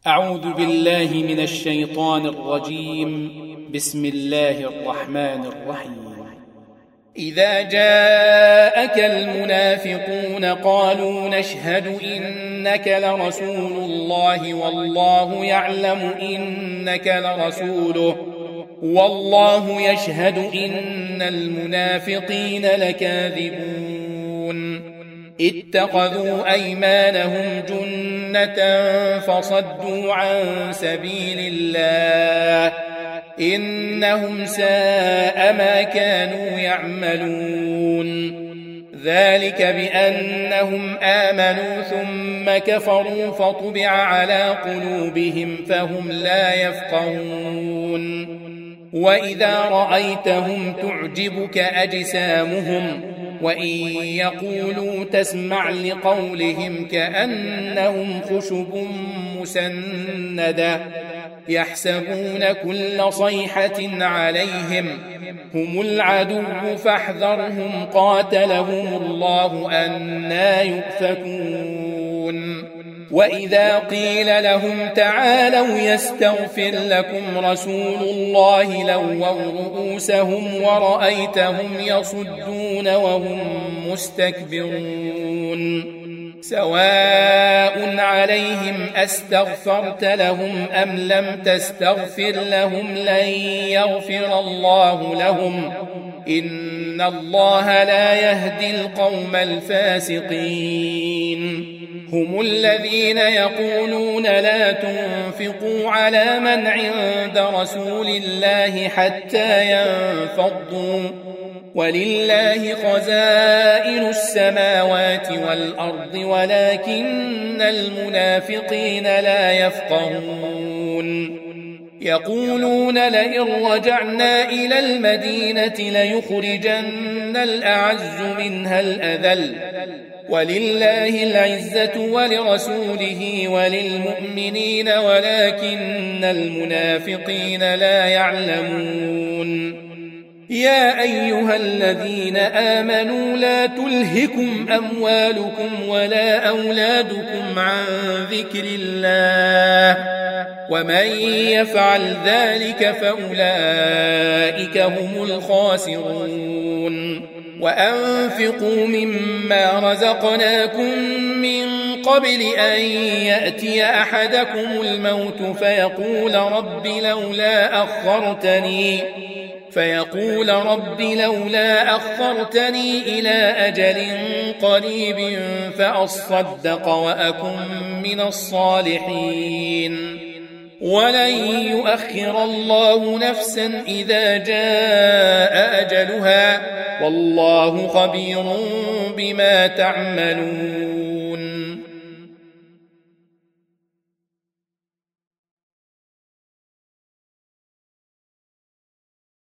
أعوذ بالله من الشيطان الرجيم. بسم الله الرحمن الرحيم. إذا جاءك المنافقون قالوا نشهد إنك لرسول الله والله يعلم إنك لرسوله والله يشهد إن المنافقين لكاذبون. اتخذوا أيمانهم جنة فصدوا عن سبيل الله إنهم ساء ما كانوا يعملون. ذلك بأنهم آمنوا ثم كفروا فطبع على قلوبهم فهم لا يفقهون. وإذا رأيتهم تعجبك أجسامهم وإن يقولوا تسمع لقولهم كأنهم خشب مسندة يحسبون كل صيحة عليهم هم العدو فاحذرهم قاتلهم الله أنى يؤفكون. وإذا قيل لهم تعالوا يستغفر لكم رسول الله لووا رؤوسهم ورأيتهم يصدون وهم مستكبرون. سواء عليهم أستغفرت لهم أم لم تستغفر لهم لن يغفر الله لهم إن الله لا يهدي القوم الفاسقين. هم الذين يقولون لا تنفقوا على من عند رسول الله حتى ينفضوا ولله خزائن السماوات والأرض ولكن المنافقين لا يفقهون. يقولون لئن رجعنا إلى المدينة ليخرجن الأعز منها الأذل ولله العزة ولرسوله وللمؤمنين ولكن المنافقين لا يعلمون. يا أيها الذين آمنوا لا تلهكم أموالكم ولا أولادكم عن ذكر الله ومن يفعل ذلك فأولئك هم الخاسرون. وأنفقوا مما رزقناكم من قبل أن يأتي أحدكم الموت فيقول رب لولا أخرتني إلى أجل قريب فأصدق وأكن من الصالحين ولن يؤخر الله نفسا إذا جاء أجلها والله خبير بما تعملون.